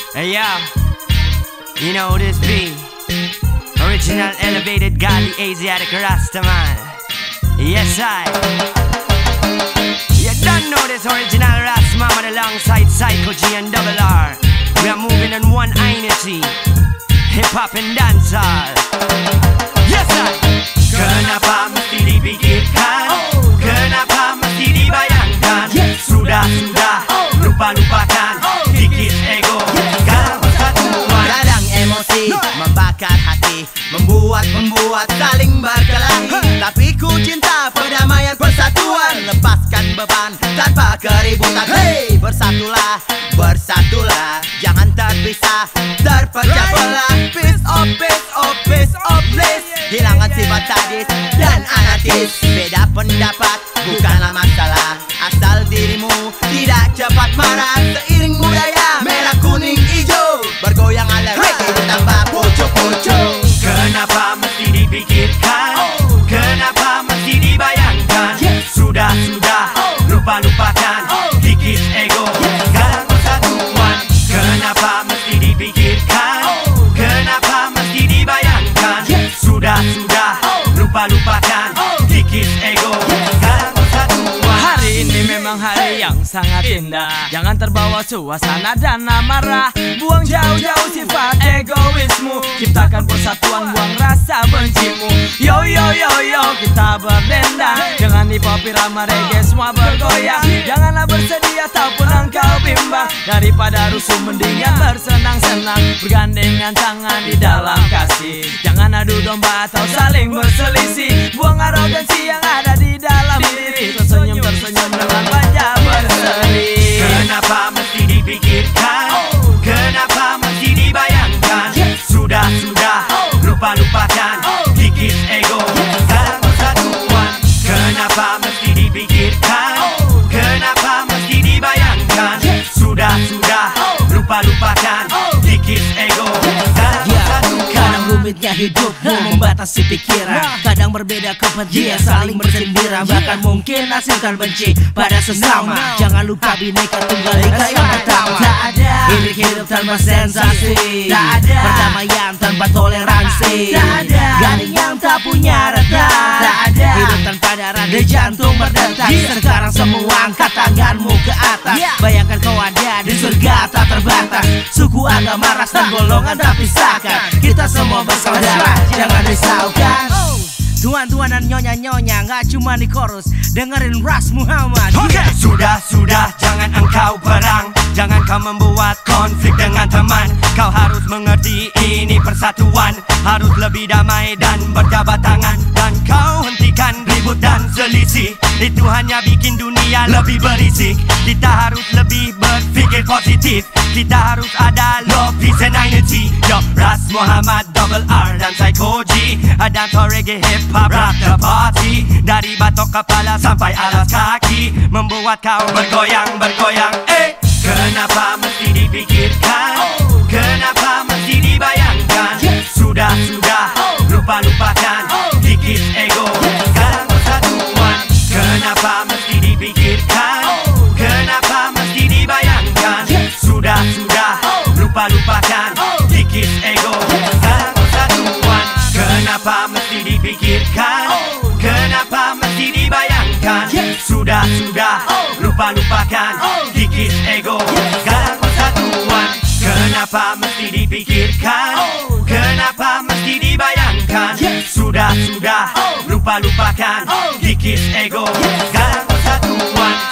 Hey yo, you know who this be? Original elevated godly Asiatic Rastaman. Yes I. You don't know this original Rastaman alongside Psycho G and Double R. We are moving on one energy, hip hop and dancehall. Yes I. Kenapa mesti dipikirkan? Kenapa mesti dibayangkan? Sudah, lupa-lupakan kikis ego. Kalau persatuan kadang emosi membakar hati, membuat saling berkelahi. Tapi ku cinta perdamaian persatuan, lepaskan beban tanpa keributan. Hey, bersatulah, jangan terpisah, terpecah belah. Peace of bliss, hilangkan sifat sadis dan anarkis. Beda pendapat bukanlah masalah, asal dirimu tidak cepat marah. Seiring budaya merah kuning hijau, bergoyang ala reggae ditambah pucuk-pucuk. kenapa mesti dipikirkan? Kenapa mesti dibayangkan? Sudah, lupa-lupakan kikis ego. Galang persatuan. Kenapa mesti dipikirkan? Kenapa mesti dibayangkan? Sudah, lupa-lupakan kikis ego. Galang persatuan. Hari ini memang hari yang sangat indah. Jangan terbawa suasana dan amarah. Buang jauh-jauh sifat egoismu, ciptakan persatuan, buang rasa bencimu. Yo, kita berdendang dengan hip hop, irama reggae semua bergoyang. Janganlah bersedih ataupun engkau bimbang, daripada rusuh mendingan bersenang-senang, bergandengan tangan di dalam kasih. Jangan adu domba atau saling berselisih, buang arogansi yang ada di dalam diri. Tersenyum dengan wajah berseri. Kenapa mesti dipikirkan? Kenapa mesti dibayangkan? Sudah, lupa-lupakan kikis ego. Galang persatuan. Kenapa mesti dipikirkan? Kenapa mesti dibayangkan? Sudah, lupa-lupakan kikis ego. Galang persatuan. Kadang rumitnya hidupmu membatasi pikiran, kadang berbeda kepentingan saling bersindiran, bahkan mungkin hasilkan benci pada sesama. Jangan lupa Bhinneka Tunggal Ika yang pertama. Tak ada hidup tanpa sensasi, tak ada perdamaian tanpa toleransi, tak ada garing yang tak punya rata, tak ada hidup tanpa darah di jantung berdetak. Sekarang semua angkat tanganmu ke atas, bayangkan kau ada di surga tak terbatas. Suku, agama, ras dan golongan tak pisahkan, kita semua bersaudara, jangan risaukan. Tuan-tuan dan nyonya-nyonya, gak cuma di chorus, dengerin Ras Muhammad. Sudah, jangan engkau perang, jangan kau membuat konflik dengan teman. Kau harus mengerti ini persatuan, harus lebih damai dan berjabat tangan. Dan kau hentikan ribut dan selisih, itu hanya bikin dunia lebih berisik. Kita harus lebih berpikir positif, kita harus ada love, peace and unity. Yo, Ras Muhammad, Double R dan Psycho G, dancehall reggae hip hop rock the party. Dari batok kepala sampai alas kaki, membuat kau bergoyang. Kenapa mesti dipikirkan? Kenapa mesti dibayangkan? Sudah, lupa-lupakan kikis ego. Galang persatuan. Kenapa mesti dipikirkan? Kenapa mesti dibayangkan? Sudah, lupa-lupakan kikis ego. Galang persatuan. Kenapa mesti dipikirkan? Kenapa mesti dibayangkan? Sudah, lupa-lupakan kikis ego. Galang persatuan. Kenapa mesti dipikirkan? Kenapa mesti dibayangkan? Sudah, lupa-lupakan kikis ego. Galang persatuan.